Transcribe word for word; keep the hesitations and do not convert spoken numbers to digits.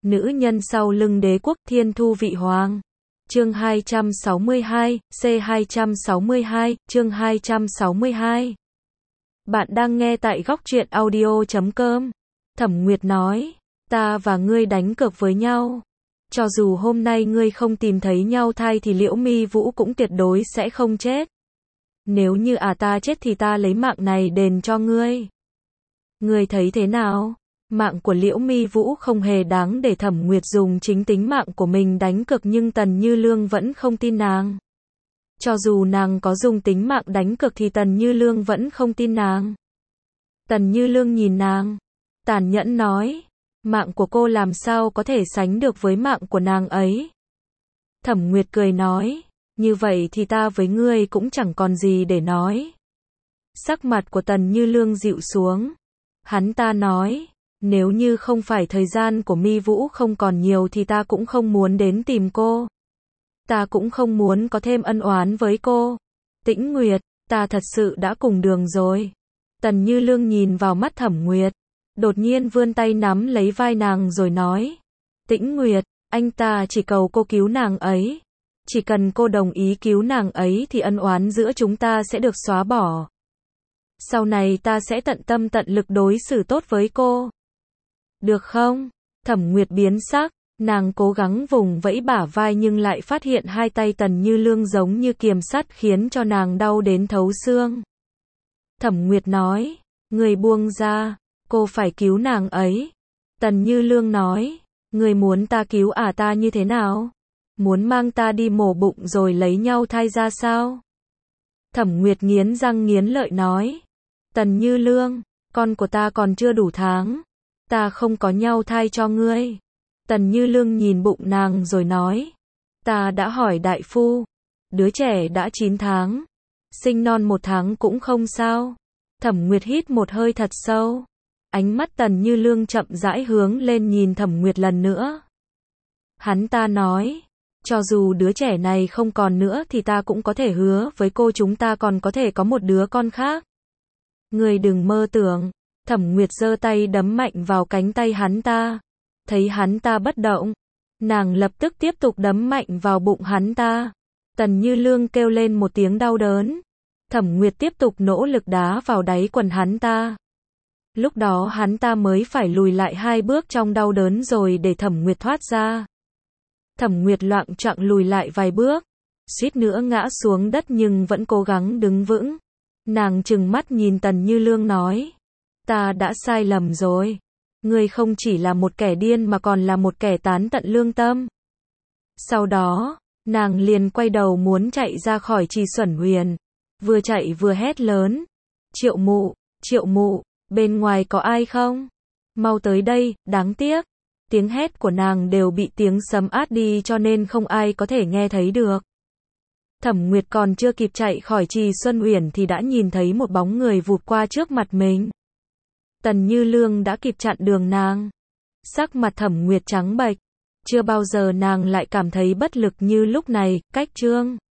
nữ nhân sau lưng đế quốc Thiên Thu Vị Hoàng. Chương hai trăm sáu mươi hai, C hai trăm sáu mươi hai, chương hai trăm sáu mươi hai. Bạn đang nghe tại góc truyện audio chấm com. Thẩm Nguyệt nói, ta và ngươi đánh cược với nhau. Cho dù hôm nay ngươi không tìm thấy nhau thai thì Liễu Mi Vũ cũng tuyệt đối sẽ không chết. Nếu như à ta chết thì ta lấy mạng này đền cho ngươi. Ngươi thấy thế nào? Mạng của Liễu Mi Vũ không hề đáng để Thẩm Nguyệt dùng chính tính mạng của mình đánh cược, nhưng Tần Như Lương vẫn không tin nàng. Cho dù nàng có dùng tính mạng đánh cược thì Tần Như Lương vẫn không tin nàng. Tần Như Lương nhìn nàng, tàn nhẫn nói, mạng của cô làm sao có thể sánh được với mạng của nàng ấy. Thẩm Nguyệt cười nói, như vậy thì ta với ngươi cũng chẳng còn gì để nói. Sắc mặt của Tần Như Lương dịu xuống. Hắn ta nói, nếu như không phải thời gian của Mi Vũ không còn nhiều thì ta cũng không muốn đến tìm cô. Ta cũng không muốn có thêm ân oán với cô. Tĩnh Nguyệt, ta thật sự đã cùng đường rồi. Tần Như Lương nhìn vào mắt Thẩm Nguyệt, đột nhiên vươn tay nắm lấy vai nàng rồi nói, Tĩnh Nguyệt, anh ta chỉ cầu cô cứu nàng ấy. Chỉ cần cô đồng ý cứu nàng ấy thì ân oán giữa chúng ta sẽ được xóa bỏ. Sau này ta sẽ tận tâm tận lực đối xử tốt với cô. Được không? Thẩm Nguyệt biến sắc, nàng cố gắng vùng vẫy bả vai nhưng lại phát hiện hai tay Tần Như Lương giống như kiềm sắt khiến cho nàng đau đến thấu xương. Thẩm Nguyệt nói, người buông ra, cô phải cứu nàng ấy. Tần Như Lương nói, người muốn ta cứu à ta như thế nào? Muốn mang ta đi mổ bụng rồi lấy nhau thai ra sao? Thẩm Nguyệt nghiến răng nghiến lợi nói, Tần Như Lương, con của ta còn chưa đủ tháng. Ta không có nhau thai cho ngươi. Tần Như Lương nhìn bụng nàng rồi nói, ta đã hỏi đại phu, đứa trẻ đã chín tháng, sinh non một tháng cũng không sao. Thẩm Nguyệt hít một hơi thật sâu. Ánh mắt Tần Như Lương chậm rãi hướng lên nhìn Thẩm Nguyệt lần nữa. Hắn ta nói, cho dù đứa trẻ này không còn nữa thì ta cũng có thể hứa với cô chúng ta còn có thể có một đứa con khác. Ngươi đừng mơ tưởng. Thẩm Nguyệt giơ tay đấm mạnh vào cánh tay hắn ta. Thấy hắn ta bất động, nàng lập tức tiếp tục đấm mạnh vào bụng hắn ta. Tần Như Lương kêu lên một tiếng đau đớn. Thẩm Nguyệt tiếp tục nỗ lực đá vào đáy quần hắn ta. Lúc đó hắn ta mới phải lùi lại hai bước trong đau đớn rồi để Thẩm Nguyệt thoát ra. Thẩm Nguyệt loạng choạng lùi lại vài bước, suýt nữa ngã xuống đất nhưng vẫn cố gắng đứng vững. Nàng trừng mắt nhìn Tần Như Lương nói, ta đã sai lầm rồi. Ngươi không chỉ là một kẻ điên mà còn là một kẻ tán tận lương tâm. Sau đó, nàng liền quay đầu muốn chạy ra khỏi Trì Xuẩn Huyền. Vừa chạy vừa hét lớn, Triệu mụ, Triệu mụ, bên ngoài có ai không? Mau tới đây, đáng tiếc. Tiếng hét của nàng đều bị tiếng sấm át đi cho nên không ai có thể nghe thấy được. Thẩm Nguyệt còn chưa kịp chạy khỏi Trì Xuân Uyển thì đã nhìn thấy một bóng người vụt qua trước mặt mình. Tần Như Lương đã kịp chặn đường nàng. Sắc mặt Thẩm Nguyệt trắng bệch. Chưa bao giờ nàng lại cảm thấy bất lực như lúc này. Cách chương